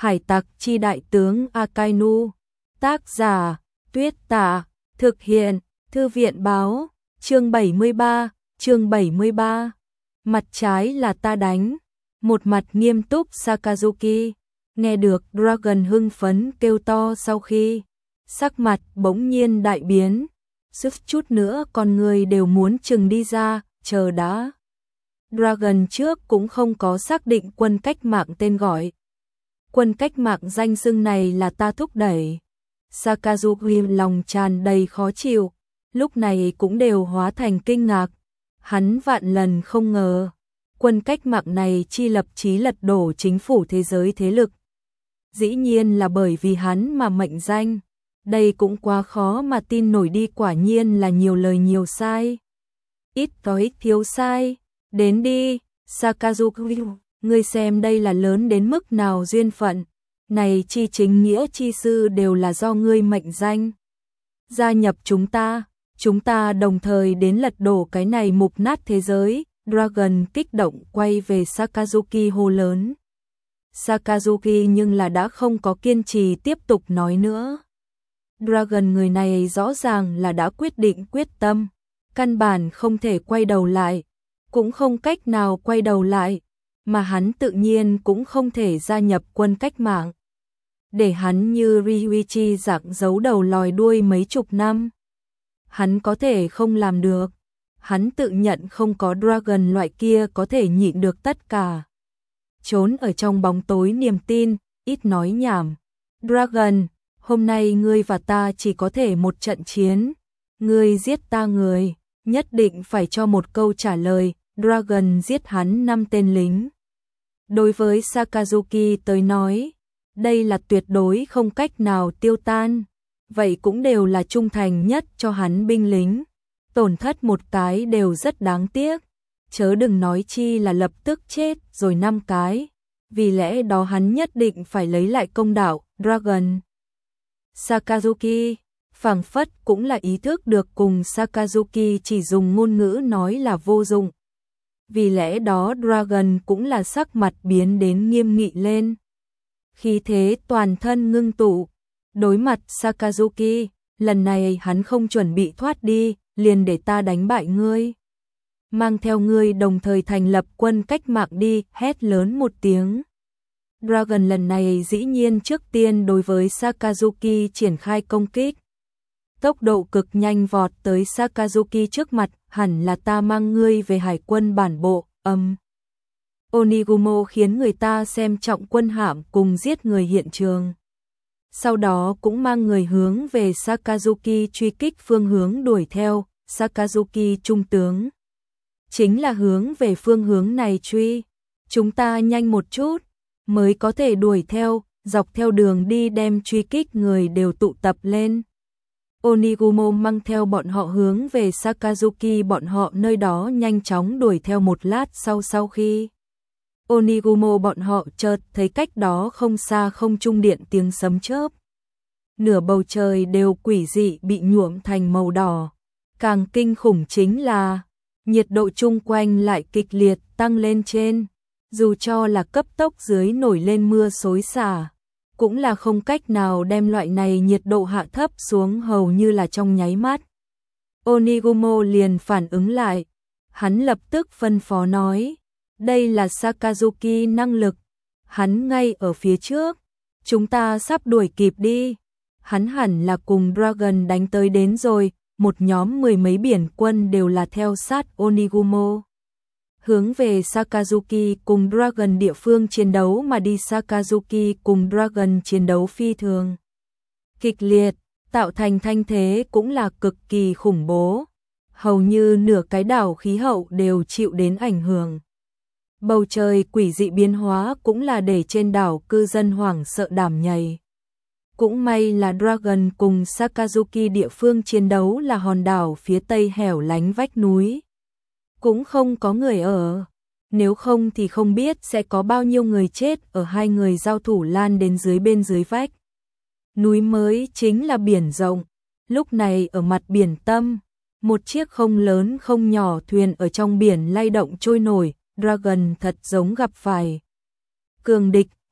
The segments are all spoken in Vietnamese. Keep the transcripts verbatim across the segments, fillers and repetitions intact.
Hải tặc chi đại tướng Akainu. Tác giả Tuyết Tả. Thực hiện Thư viện Báo. Chương bảy mươi ba. Chương bảy mươi ba. Mặt trái là ta đánh. Một mặt nghiêm túc Sakazuki. Nghe được Dragon hưng phấn kêu to sau khi sắc mặt bỗng nhiên đại biến. Suýt chút nữa con người đều muốn chừng đi ra, chờ đã. Dragon trước cũng không có xác định quân cách mạng tên gọi. Quân cách mạng danh xưng này là ta thúc đẩy. Sakazuki lòng tràn đầy khó chịu, lúc này cũng đều hóa thành kinh ngạc. Hắn vạn lần không ngờ, quân cách mạng này chi lập chí lật đổ chính phủ thế giới thế lực. Dĩ nhiên là bởi vì hắn mà mệnh danh. Đây cũng quá khó mà tin nổi đi, quả nhiên là nhiều lời nhiều sai. Ít nói thiếu sai. Đến đi, Sakazuki, ngươi xem đây là lớn đến mức nào duyên phận. Này chi chính nghĩa chi sư đều là do ngươi mệnh danh. Gia nhập chúng ta, chúng ta đồng thời đến lật đổ cái này mục nát thế giới. Dragon kích động quay về Sakazuki hô lớn. Sakazuki nhưng là đã không có kiên trì tiếp tục nói nữa. Dragon người này rõ ràng là đã quyết định quyết tâm, căn bản không thể quay đầu lại, cũng không cách nào quay đầu lại, mà hắn tự nhiên cũng không thể gia nhập quân cách mạng. Để hắn như Ryuichi dạng giấu đầu lòi đuôi mấy chục năm. Hắn có thể không làm được. Hắn tự nhận không có Dragon loại kia có thể nhịn được tất cả. Trốn ở trong bóng tối niềm tin, ít nói nhảm. Dragon, hôm nay ngươi và ta chỉ có thể một trận chiến. Ngươi giết ta người, nhất định phải cho một câu trả lời. Dragon giết hắn năm tên lính. Đối với Sakazuki tới nói, đây là tuyệt đối không cách nào tiêu tan. Vậy cũng đều là trung thành nhất cho hắn binh lính. Tổn thất một cái đều rất đáng tiếc. Chớ đừng nói chi là lập tức chết rồi năm cái. Vì lẽ đó hắn nhất định phải lấy lại công đạo. Dragon. Sakazuki phảng phất cũng là ý thức được cùng Sakazuki chỉ dùng ngôn ngữ nói là vô dụng. Vì lẽ đó Dragon cũng là sắc mặt biến đến nghiêm nghị lên. Khí thế toàn thân ngưng tụ. Đối mặt Sakazuki, lần này hắn không chuẩn bị thoát đi, liền để ta đánh bại ngươi. Mang theo ngươi đồng thời thành lập quân cách mạng đi, hét lớn một tiếng. Dragon lần này dĩ nhiên trước tiên đối với Sakazuki triển khai công kích. Tốc độ cực nhanh vọt tới Sakazuki trước mặt, hẳn là ta mang ngươi về hải quân bản bộ, âm. Onigumo khiến người ta xem trọng quân hạm cùng giết người hiện trường. Sau đó cũng mang người hướng về Sakazuki truy kích phương hướng đuổi theo, Sakazuki trung tướng. Chính là hướng về phương hướng này truy. Chúng ta nhanh một chút, mới có thể đuổi theo, dọc theo đường đi đem truy kích người đều tụ tập lên. Onigumo mang theo bọn họ hướng về Sakazuki bọn họ nơi đó nhanh chóng đuổi theo một lát sau sau khi. Onigumo bọn họ chợt thấy cách đó không xa không trung điện tiếng sấm chớp. Nửa bầu trời đều quỷ dị bị nhuộm thành màu đỏ. Càng kinh khủng chính là nhiệt độ chung quanh lại kịch liệt tăng lên trên. Dù cho là cấp tốc dưới nổi lên mưa xối xả, cũng là không cách nào đem loại này nhiệt độ hạ thấp xuống hầu như là trong nháy mắt. Onigumo liền phản ứng lại. Hắn lập tức phân phó nói. Đây là Sakazuki năng lực. Hắn ngay ở phía trước. Chúng ta sắp đuổi kịp đi. Hắn hẳn là cùng Dragon đánh tới đến rồi. Một nhóm mười mấy biển quân đều là theo sát Onigumo. Hướng về Sakazuki cùng Dragon địa phương chiến đấu mà đi. Sakazuki cùng Dragon chiến đấu phi thường kịch liệt, tạo thành thanh thế cũng là cực kỳ khủng bố. Hầu như nửa cái đảo khí hậu đều chịu đến ảnh hưởng. Bầu trời quỷ dị biến hóa cũng là để trên đảo cư dân hoảng sợ đảm nhầy. Cũng may là Dragon cùng Sakazuki địa phương chiến đấu là hòn đảo phía tây hẻo lánh vách núi. Cũng không có người ở. Nếu không thì không biết sẽ có bao nhiêu người chết ở hai người giao thủ lan đến dưới bên dưới vách. Núi mới chính là biển rộng. Lúc này ở mặt biển tâm, một chiếc không lớn không nhỏ thuyền ở trong biển lay động trôi nổi. Dragon thật giống gặp phải cường địch,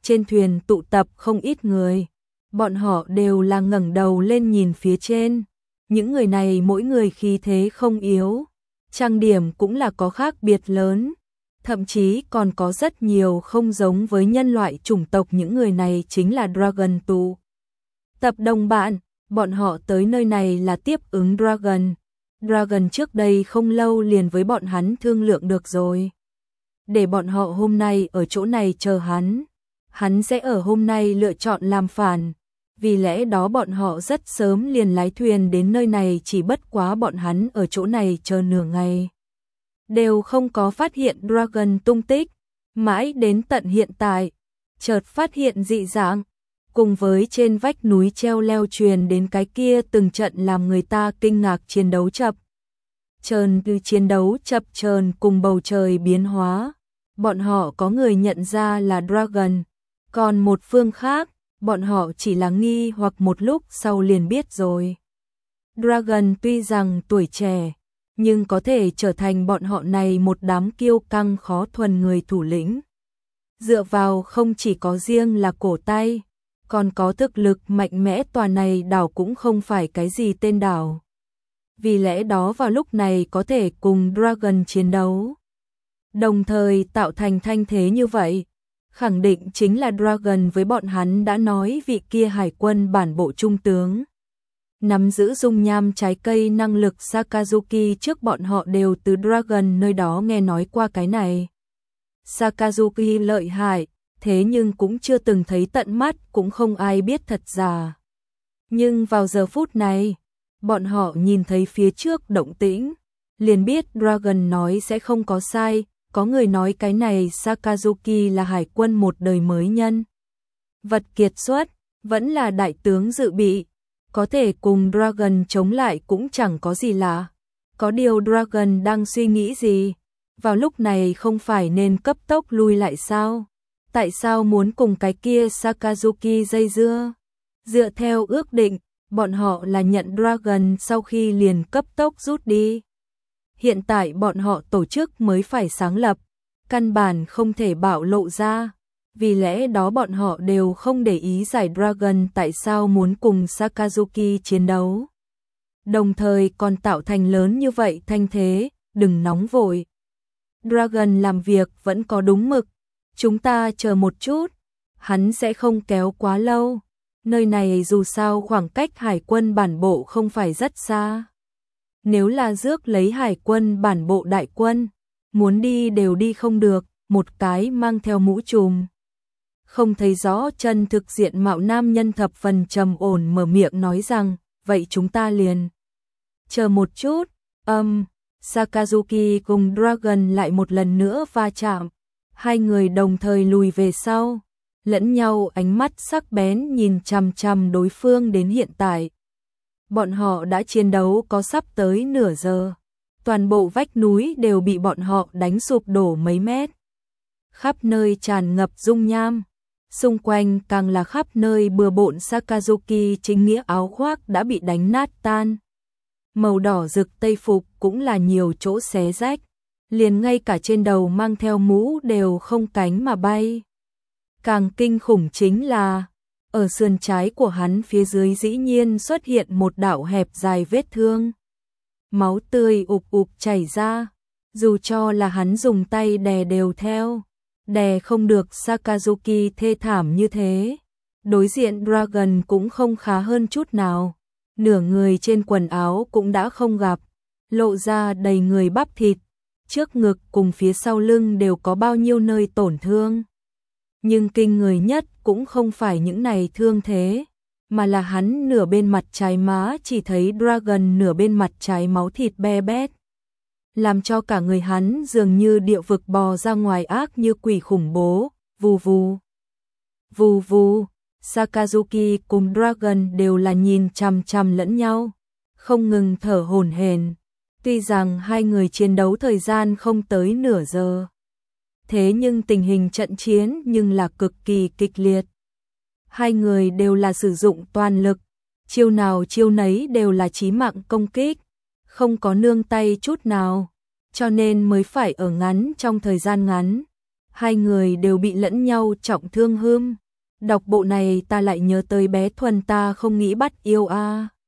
trên thuyền tụ tập không ít người. Bọn họ đều là ngẩng đầu lên nhìn phía trên. Những người này mỗi người khí thế không yếu, trang điểm cũng là có khác biệt lớn, thậm chí còn có rất nhiều không giống với nhân loại chủng tộc. Những người này chính là Dragon tụ tập đồng bạn, bọn họ tới nơi này là tiếp ứng Dragon. Dragon trước đây không lâu liền với bọn hắn thương lượng được rồi, để bọn họ hôm nay ở chỗ này chờ hắn. Hắn sẽ ở hôm nay lựa chọn làm phản, vì lẽ đó bọn họ rất sớm liền lái thuyền đến nơi này, chỉ bất quá bọn hắn ở chỗ này chờ nửa ngày, đều không có phát hiện Dragon tung tích, mãi đến tận hiện tại, chợt phát hiện dị dạng, cùng với trên vách núi treo leo truyền đến cái kia từng trận làm người ta kinh ngạc chiến đấu chập chờn, từ chiến đấu chập chờn cùng bầu trời biến hóa. Bọn họ có người nhận ra là Dragon, còn một phương khác, bọn họ chỉ là nghi hoặc một lúc sau liền biết rồi. Dragon tuy rằng tuổi trẻ, nhưng có thể trở thành bọn họ này một đám kiêu căng khó thuần người thủ lĩnh. Dựa vào không chỉ có riêng là cổ tay, còn có thực lực mạnh mẽ, tòa này đảo cũng không phải cái gì tên đảo. Vì lẽ đó vào lúc này có thể cùng Dragon chiến đấu, đồng thời tạo thành thanh thế như vậy, khẳng định chính là Dragon với bọn hắn đã nói vị kia hải quân bản bộ trung tướng. Nắm giữ dung nham trái cây năng lực Sakazuki, trước bọn họ đều từ Dragon nơi đó nghe nói qua cái này. Sakazuki lợi hại, thế nhưng cũng chưa từng thấy tận mắt, cũng không ai biết thật giả. Nhưng vào giờ phút này, bọn họ nhìn thấy phía trước động tĩnh, liền biết Dragon nói sẽ không có sai. Có người nói cái này Sakazuki là hải quân một đời mới nhân vật kiệt xuất, vẫn là đại tướng dự bị, có thể cùng Dragon chống lại cũng chẳng có gì lạ. Có điều Dragon đang suy nghĩ gì? Vào lúc này không phải nên cấp tốc lui lại sao? Tại sao muốn cùng cái kia Sakazuki dây dưa? Dựa theo ước định, bọn họ là nhận Dragon sau khi liền cấp tốc rút đi. Hiện tại bọn họ tổ chức mới phải sáng lập, căn bản không thể bạo lộ ra, vì lẽ đó bọn họ đều không để ý giải Dragon tại sao muốn cùng Sakazuki chiến đấu. Đồng thời còn tạo thành lớn như vậy thanh thế, đừng nóng vội. Dragon làm việc vẫn có đúng mực, chúng ta chờ một chút, hắn sẽ không kéo quá lâu. Nơi này dù sao khoảng cách hải quân bản bộ không phải rất xa. Nếu là rước lấy hải quân bản bộ đại quân, muốn đi đều đi không được, một cái mang theo mũ trùm, không thấy rõ chân thực diện mạo nam nhân thập phần trầm ổn mở miệng nói rằng, vậy chúng ta liền chờ một chút. Âm, um, Sakazuki cùng Dragon lại một lần nữa va chạm, hai người đồng thời lùi về sau, lẫn nhau ánh mắt sắc bén nhìn chằm chằm đối phương. Đến hiện tại, bọn họ đã chiến đấu có sắp tới nửa giờ, toàn bộ vách núi đều bị bọn họ đánh sụp đổ mấy mét, khắp nơi tràn ngập dung nham, xung quanh càng là khắp nơi bừa bộn. Sakazuki chính nghĩa áo khoác đã bị đánh nát tan, màu đỏ rực tây phục cũng là nhiều chỗ xé rách, liền ngay cả trên đầu mang theo mũ đều không cánh mà bay. Càng kinh khủng chính là, ở sườn trái của hắn phía dưới dĩ nhiên xuất hiện một đạo hẹp dài vết thương. Máu tươi ục ục chảy ra, dù cho là hắn dùng tay đè đều theo, đè không được. Sakazuki thê thảm như thế. Đối diện Dragon cũng không khá hơn chút nào, nửa người trên quần áo cũng đã không gặp, lộ ra đầy người bắp thịt, trước ngực cùng phía sau lưng đều có bao nhiêu nơi tổn thương. Nhưng kinh người nhất cũng không phải những này thương thế, mà là hắn nửa bên mặt trái má chỉ thấy Dragon nửa bên mặt trái máu thịt be bét, làm cho cả người hắn dường như địa vực bò ra ngoài, ác như quỷ khủng bố. Vù vù, vù vù. Sakazuki cùng Dragon đều là nhìn chằm chằm lẫn nhau, không ngừng thở hổn hển. Tuy rằng hai người chiến đấu thời gian không tới nửa giờ, thế nhưng tình hình trận chiến nhưng là cực kỳ kịch liệt. Hai người đều là sử dụng toàn lực, chiêu nào chiêu nấy đều là chí mạng công kích, không có nương tay chút nào, cho nên mới phải ở ngắn trong thời gian ngắn, hai người đều bị lẫn nhau trọng thương hươm. Đọc bộ này ta lại nhớ tới bé Thuần ta không nghĩ bắt yêu a.